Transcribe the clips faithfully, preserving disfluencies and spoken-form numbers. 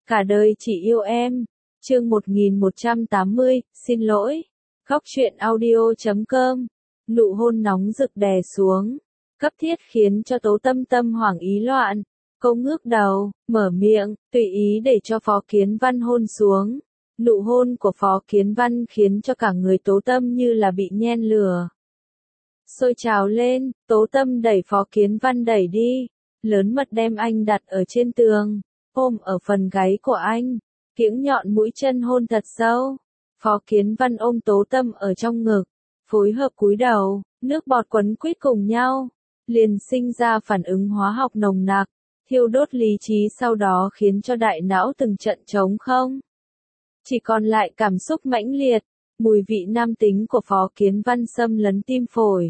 Cả đời chỉ yêu em. Chương một nghìn một trăm tám mươi, xin lỗi. Góc truyện audio chấm com. Nụ hôn nóng rực đè xuống, cấp thiết khiến cho Tố Tâm tâm hoảng ý loạn. Cô ngước đầu, mở miệng, tùy ý để cho Phó Kiến Văn hôn xuống. Nụ hôn của Phó Kiến Văn khiến cho cả người Tố Tâm như là bị nhen lửa. Sôi trào lên, Tố Tâm đẩy Phó Kiến Văn đẩy đi, lớn mật đem anh đặt ở trên tường, ôm ở phần gáy của anh, kiễng nhọn mũi chân hôn thật sâu. Phó Kiến Văn ôm Tố Tâm ở trong ngực, phối hợp cúi đầu, nước bọt quấn quýt cùng nhau, liền sinh ra phản ứng hóa học nồng nặc, thiêu đốt lý trí, sau đó khiến cho đại não từng trận trống không. Chỉ còn lại cảm xúc mãnh liệt, mùi vị nam tính của Phó Kiến Văn xâm lấn tim phổi,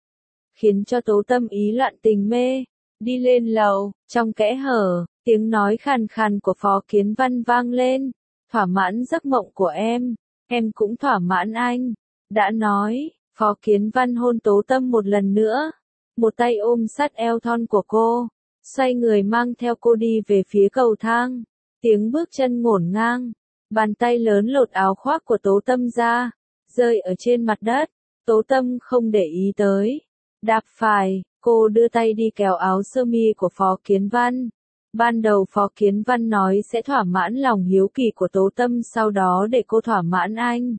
khiến cho Tố Tâm ý loạn tình mê. Đi lên lầu, trong kẽ hở, tiếng nói khàn khàn của Phó Kiến Văn vang lên, thỏa mãn giấc mộng của em, em cũng thỏa mãn anh. Đã nói, Phó Kiến Văn hôn Tố Tâm một lần nữa, một tay ôm sát eo thon của cô, xoay người mang theo cô đi về phía cầu thang, tiếng bước chân ngổn ngang, bàn tay lớn lột áo khoác của Tố Tâm ra, rơi ở trên mặt đất. Tố Tâm không để ý tới, đạp phải, cô đưa tay đi kéo áo sơ mi của Phó Kiến Văn. Ban đầu Phó Kiến Văn nói sẽ thỏa mãn lòng hiếu kỳ của Tố Tâm, sau đó để cô thỏa mãn anh.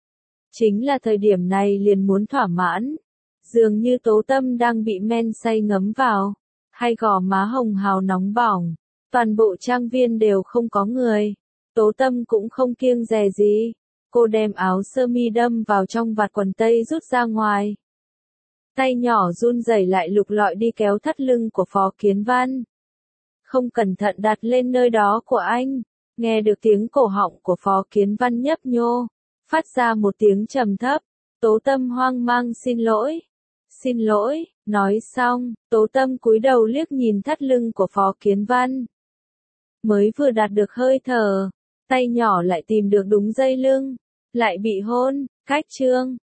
Chính là thời điểm này liền muốn thỏa mãn. Dường như Tố Tâm đang bị men say ngấm vào, hai gò má hồng hào nóng bỏng, toàn bộ trang viên đều không có người. Tố Tâm cũng không kiêng dè gì, cô đem áo sơ mi đâm vào trong vạt quần tây rút ra ngoài. Tay nhỏ run rẩy lại lục lọi đi kéo thắt lưng của Phó Kiến Văn. Không cẩn thận đặt lên nơi đó của anh, nghe được tiếng cổ họng của Phó Kiến Văn nhấp nhô, phát ra một tiếng trầm thấp. Tố Tâm hoang mang xin lỗi. Xin lỗi, nói xong, Tố Tâm cúi đầu liếc nhìn thắt lưng của Phó Kiến Văn. Mới vừa đạt được hơi thở, tay nhỏ lại tìm được đúng dây lưng, lại bị hôn, cách chương.